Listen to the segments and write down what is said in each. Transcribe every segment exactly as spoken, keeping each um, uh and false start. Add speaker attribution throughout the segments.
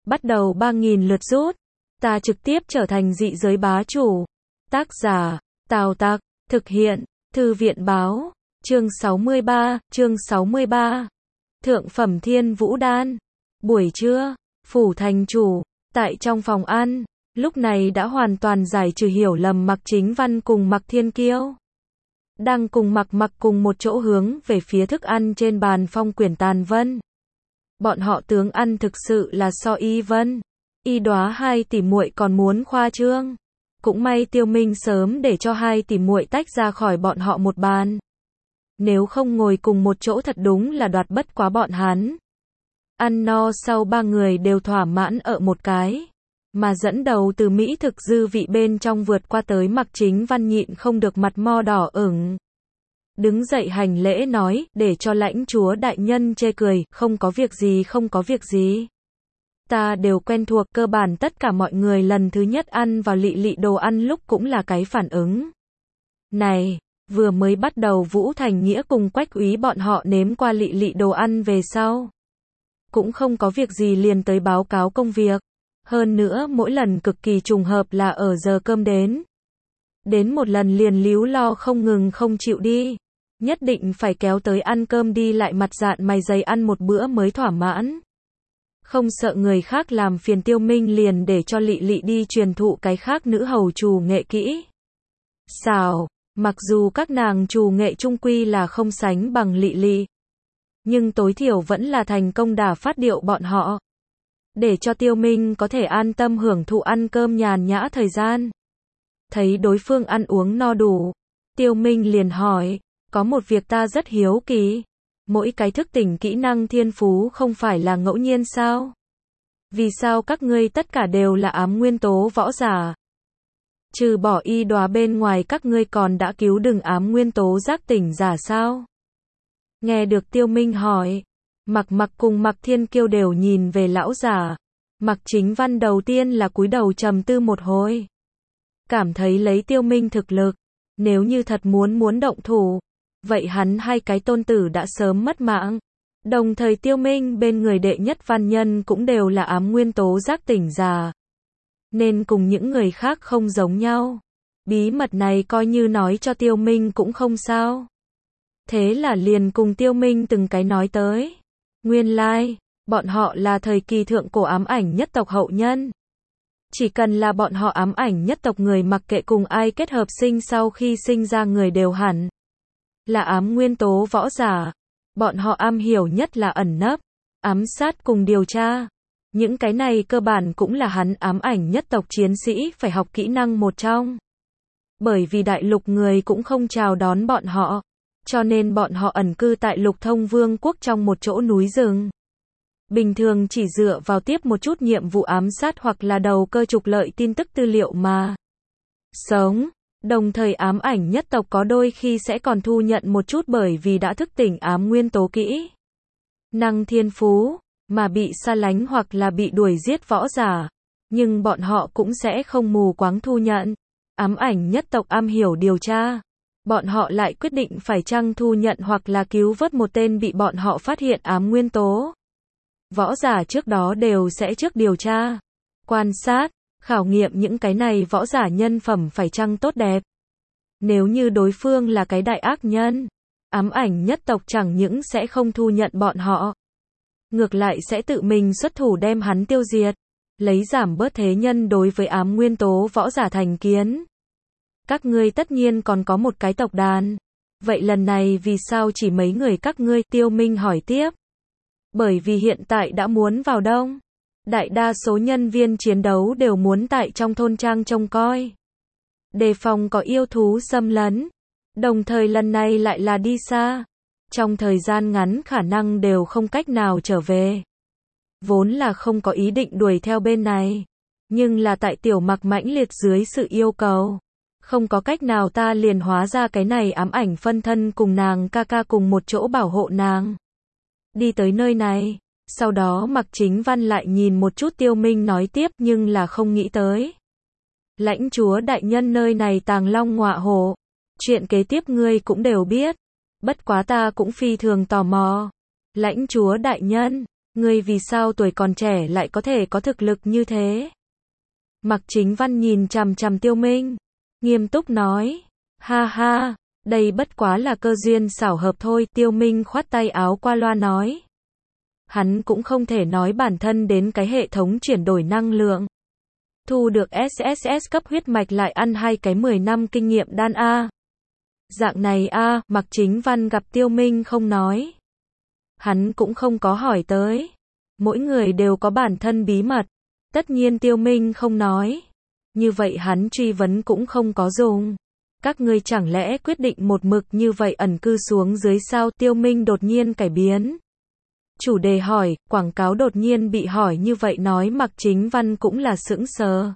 Speaker 1: bắt đầu ba nghìn lượt rút. Ta trực tiếp trở thành dị giới bá chủ. Tác giả, Tào Tặc, thực hiện, Thư viện báo, chương sáu mươi ba, chương sáu mươi ba. Thượng phẩm thiên vũ đan. Buổi trưa, phủ thành chủ, tại trong phòng ăn, lúc này đã hoàn toàn giải trừ hiểu lầm Mạc Chính Văn cùng Mạc Thiên Kiêu. Đang cùng Mạc Mặc cùng một chỗ hướng về phía thức ăn trên bàn Phong Quyển Tàn Vân. Bọn họ tướng ăn thực sự là so Y Vân, Y Đóa hai tỷ muội còn muốn khoa trương. Cũng may Tiêu Minh sớm để cho hai tỷ muội tách ra khỏi bọn họ một bàn. Nếu không ngồi cùng một chỗ thật đúng là đoạt bất quá bọn hắn. Ăn no sau ba người đều thỏa mãn ở một cái. Mà dẫn đầu từ mỹ thực dư vị bên trong vượt qua tới Mạc Chính Văn nhịn không được mặt mo đỏ ửng. Đứng dậy hành lễ nói, để cho lãnh chúa đại nhân chê cười, không có việc gì không có việc gì. Ta đều quen thuộc, cơ bản tất cả mọi người lần thứ nhất ăn vào lị lị đồ ăn lúc cũng là cái phản ứng này. Vừa mới bắt đầu Vũ Thành Nghĩa cùng Quách Úy bọn họ nếm qua lị lị đồ ăn về sau. Cũng không có việc gì liền tới báo cáo công việc. Hơn nữa mỗi lần cực kỳ trùng hợp là ở giờ cơm đến. Đến một lần liền líu lo không ngừng không chịu đi. Nhất định phải kéo tới ăn cơm đi lại mặt dạn mày dày ăn một bữa mới thỏa mãn. Không sợ người khác làm phiền Tiêu Minh liền để cho lị lị đi truyền thụ cái khác nữ hầu trù nghệ kỹ. Xào, mặc dù các nàng trù nghệ trung quy là không sánh bằng lị lị. Nhưng tối thiểu vẫn là thành công đả phát điệu bọn họ. Để cho Tiêu Minh có thể an tâm hưởng thụ ăn cơm nhàn nhã thời gian. Thấy đối phương ăn uống no đủ, Tiêu Minh liền hỏi, có một việc ta rất hiếu kỳ. Mỗi cái thức tỉnh kỹ năng thiên phú không phải là ngẫu nhiên sao? Vì sao các ngươi tất cả đều là ám nguyên tố võ giả? Trừ bỏ Y Đóa bên ngoài các ngươi còn đã cứu đừng ám nguyên tố giác tỉnh giả sao? Nghe được Tiêu Minh hỏi, Mạc Mặc cùng Mạc Thiên Kiêu đều nhìn về lão giả. Mạc Chính Văn đầu tiên là cúi đầu trầm tư một hồi. Cảm thấy lấy Tiêu Minh thực lực, nếu như thật muốn muốn động thủ, vậy hắn hai cái tôn tử đã sớm mất mạng. Đồng thời Tiêu Minh bên người đệ nhất văn nhân cũng đều là ám nguyên tố giác tỉnh giả. Nên cùng những người khác không giống nhau. Bí mật này coi như nói cho Tiêu Minh cũng không sao. Thế là liền cùng Tiêu Minh từng cái nói tới. Nguyên lai, like, bọn họ là thời kỳ thượng cổ ám ảnh nhất tộc hậu nhân. Chỉ cần là bọn họ ám ảnh nhất tộc người mặc kệ cùng ai kết hợp sinh sau khi sinh ra người đều hẳn là ám nguyên tố võ giả. Bọn họ am hiểu nhất là ẩn nấp, ám sát cùng điều tra. Những cái này cơ bản cũng là hắn ám ảnh nhất tộc chiến sĩ phải học kỹ năng một trong. Bởi vì đại lục người cũng không chào đón bọn họ, cho nên bọn họ ẩn cư tại Lục Thông Vương quốc trong một chỗ núi rừng. Bình thường chỉ dựa vào tiếp một chút nhiệm vụ ám sát hoặc là đầu cơ trục lợi tin tức tư liệu mà sống. Đồng thời ám ảnh nhất tộc có đôi khi sẽ còn thu nhận một chút bởi vì đã thức tỉnh ám nguyên tố kỹ năng thiên phú, mà bị xa lánh hoặc là bị đuổi giết võ giả. Nhưng bọn họ cũng sẽ không mù quáng thu nhận. Ám ảnh nhất tộc am hiểu điều tra. Bọn họ lại quyết định phải chăng thu nhận hoặc là cứu vớt một tên bị bọn họ phát hiện ám nguyên tố võ giả trước đó đều sẽ trước điều tra, quan sát, khảo nghiệm những cái này võ giả nhân phẩm phải chăng tốt đẹp. Nếu như đối phương là cái đại ác nhân, ám ảnh nhất tộc chẳng những sẽ không thu nhận bọn họ, ngược lại sẽ tự mình xuất thủ đem hắn tiêu diệt, lấy giảm bớt thế nhân đối với ám nguyên tố võ giả thành kiến. Các ngươi tất nhiên còn có một cái tộc đàn. Vậy lần này vì sao chỉ mấy người các ngươi? Tiêu Minh hỏi tiếp. Bởi vì hiện tại đã muốn vào đông. Đại đa số nhân viên chiến đấu đều muốn tại trong thôn trang trông coi. Đề phòng có yêu thú xâm lấn. Đồng thời lần này lại là đi xa. Trong thời gian ngắn khả năng đều không cách nào trở về. Vốn là không có ý định đuổi theo bên này. Nhưng là tại Tiểu Mặc mãnh liệt dưới sự yêu cầu. Không có cách nào ta liền hóa ra cái này ám ảnh phân thân cùng nàng ca ca cùng một chỗ bảo hộ nàng. Đi tới nơi này, sau đó Mạc Chính Văn lại nhìn một chút Tiêu Minh nói tiếp nhưng là không nghĩ tới. Lãnh chúa đại nhân nơi này tàng long ngọa hổ. Chuyện kế tiếp ngươi cũng đều biết. Bất quá ta cũng phi thường tò mò. Lãnh chúa đại nhân, Ngươi vì sao tuổi còn trẻ lại có thể có thực lực như thế? Mạc Chính Văn nhìn chằm chằm Tiêu Minh, nghiêm túc nói, ha ha, đây bất quá là cơ duyên xảo hợp thôi. Tiêu Minh khoát tay áo qua loa nói. Hắn cũng không thể nói bản thân đến cái hệ thống chuyển đổi năng lượng. Thu được ét ét ét cấp huyết mạch lại ăn hai cái mười năm kinh nghiệm đan A. Dạng này A, Mạc Chính Văn gặp Tiêu Minh không nói. Hắn cũng không có hỏi tới. Mỗi người đều có bản thân bí mật. Tất nhiên Tiêu Minh không nói. Như vậy hắn truy vấn cũng không có dùng. Các ngươi chẳng lẽ quyết định một mực như vậy ẩn cư xuống dưới sao? Tiêu Minh đột nhiên cải biến. Chủ đề hỏi, quảng cáo đột nhiên bị hỏi như vậy nói Mạc Chính Văn cũng là sững sờ.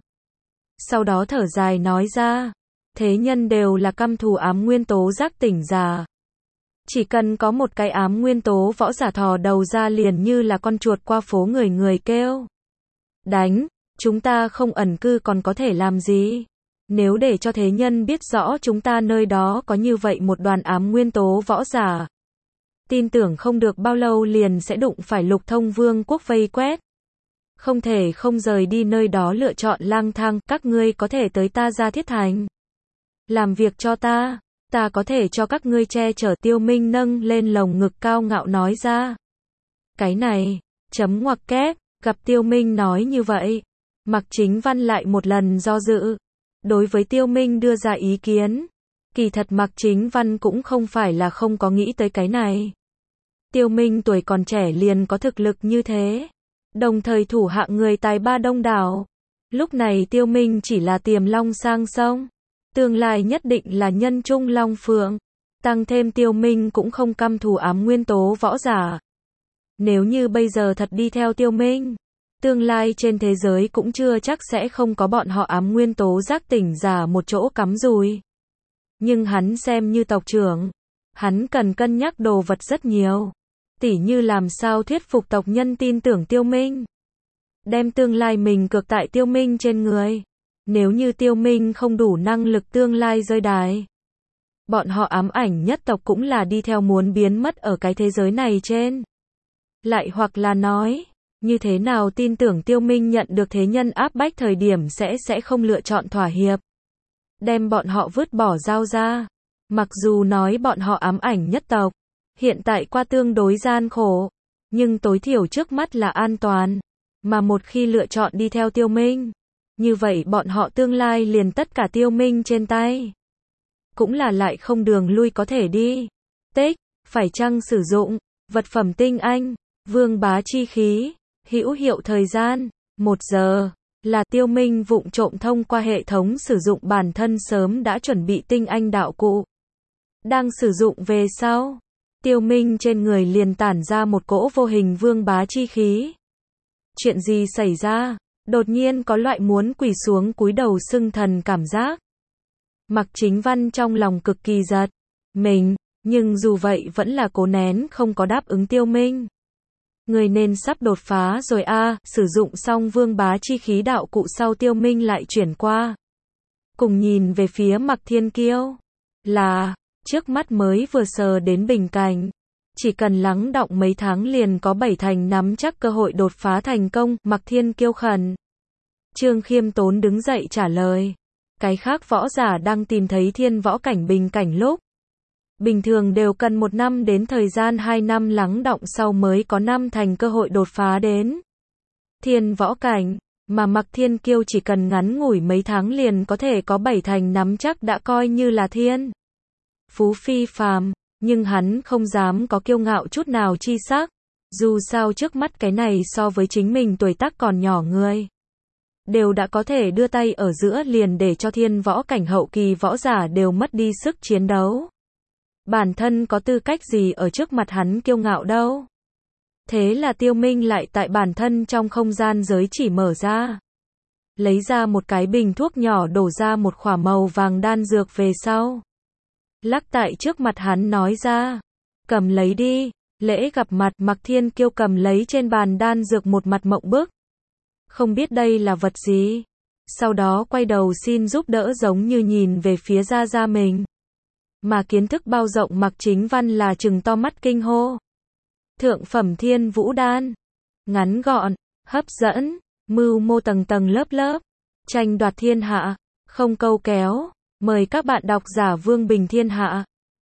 Speaker 1: Sau đó thở dài nói ra, thế nhân đều là căm thù ám nguyên tố giác tỉnh giả. Chỉ cần có một cái ám nguyên tố võ giả thò đầu ra liền như là con chuột qua phố người người kêu. Đánh, chúng ta không ẩn cư còn có thể làm gì? Nếu để cho thế nhân biết rõ chúng ta nơi đó có như vậy một đoàn ám nguyên tố võ giả. Tin tưởng không được bao lâu liền sẽ đụng phải Lục Thông Vương quốc vây quét. Không thể không rời đi nơi đó lựa chọn lang thang, các ngươi có thể tới ta Gia Thiết Thành. Làm việc cho ta, ta có thể cho các ngươi che chở. Tiêu Minh nâng lên lồng ngực cao ngạo nói ra. Cái này, chấm ngoặc kép, gặp Tiêu Minh nói như vậy. Mạc Chính Văn lại một lần do dự. Đối với Tiêu Minh đưa ra ý kiến. Kỳ thật Mạc Chính Văn cũng không phải là không có nghĩ tới cái này. Tiêu Minh tuổi còn trẻ liền có thực lực như thế. Đồng thời thủ hạ người tài ba đông đảo. Lúc này Tiêu Minh chỉ là tiềm long sang sông. Tương lai nhất định là nhân trung long phượng. Tăng thêm Tiêu Minh cũng không căm thù ám nguyên tố võ giả. Nếu như bây giờ thật đi theo Tiêu Minh, tương lai trên thế giới cũng chưa chắc sẽ không có bọn họ ám nguyên tố giác tỉnh giả một chỗ cắm rùi. Nhưng hắn xem như tộc trưởng, hắn cần cân nhắc đồ vật rất nhiều. Tỉ như làm sao thuyết phục tộc nhân tin tưởng Tiêu Minh. Đem tương lai mình cược tại Tiêu Minh trên người. Nếu như Tiêu Minh không đủ năng lực tương lai rơi đài. Bọn họ ám ảnh nhất tộc cũng là đi theo muốn biến mất ở cái thế giới này trên. Lại hoặc là nói, như thế nào tin tưởng Tiêu Minh nhận được thế nhân áp bách thời điểm sẽ sẽ không lựa chọn thỏa hiệp. Đem bọn họ vứt bỏ giao ra. Mặc dù nói bọn họ ám ảnh nhất tộc, hiện tại qua tương đối gian khổ, nhưng tối thiểu trước mắt là an toàn. Mà một khi lựa chọn đi theo Tiêu Minh, như vậy bọn họ tương lai liền tất cả Tiêu Minh trên tay. Cũng là lại không đường lui có thể đi. Tích, phải chăng sử dụng, vật phẩm tinh anh, vương bá chi khí, hữu hiệu thời gian, một giờ. Là Tiêu Minh vụng trộm thông qua hệ thống sử dụng bản thân sớm đã chuẩn bị tinh anh đạo cụ. Đang sử dụng về sau, Tiêu Minh trên người liền tản ra một cỗ vô hình vương bá chi khí. Chuyện gì xảy ra? Đột nhiên có loại muốn quỳ xuống cúi đầu xưng thần cảm giác. Mạc Chính Văn trong lòng cực kỳ giật mình, nhưng dù vậy vẫn là cố nén không có đáp ứng Tiêu Minh. Người nên sắp đột phá rồi a. À, sử dụng xong vương bá chi khí đạo cụ sau Tiêu Minh lại chuyển qua. Cùng nhìn về phía Mạc Thiên Kiêu. Là, trước mắt mới vừa sờ đến bình cảnh. Chỉ cần lắng đọng mấy tháng liền có bảy thành nắm chắc cơ hội đột phá thành công. Mạc Thiên Kiêu khẩn. Trương Khiêm Tốn đứng dậy trả lời. Cái khác võ giả đang tìm thấy thiên võ cảnh bình cảnh lúc. Bình thường đều cần một năm đến thời gian hai năm lắng đọng sau mới có năm thành cơ hội đột phá đến thiên võ cảnh, mà Mạc Thiên Kiêu chỉ cần ngắn ngủi mấy tháng liền có thể có bảy thành nắm chắc đã coi như là thiên phú phi phàm, nhưng hắn không dám có kiêu ngạo chút nào chi sắc, dù sao trước mắt cái này so với chính mình tuổi tác còn nhỏ người. Đều đã có thể đưa tay ở giữa liền để cho thiên võ cảnh hậu kỳ võ giả đều mất đi sức chiến đấu. Bản thân có tư cách gì ở trước mặt hắn kiêu ngạo đâu. Thế là Tiêu Minh lại tại bản thân trong không gian giới chỉ mở ra. Lấy ra một cái bình thuốc nhỏ đổ ra một khỏa màu vàng đan dược về sau. Lắc tại trước mặt hắn nói ra. Cầm lấy đi. Lễ gặp mặt Mạc Thiên Kiêu cầm lấy trên bàn đan dược một mặt mộng bức. Không biết đây là vật gì. Sau đó quay đầu xin giúp đỡ giống như nhìn về phía Gia Gia mình. Mà kiến thức bao rộng Mạc Chính Văn là trừng to mắt kinh hô. Thượng phẩm thiên vũ đan. ngắn gọn, hấp dẫn, mưu mô tầng tầng lớp lớp, tranh đoạt thiên hạ, không câu kéo. Mời các bạn đọc giả Vương Bình Thiên Hạ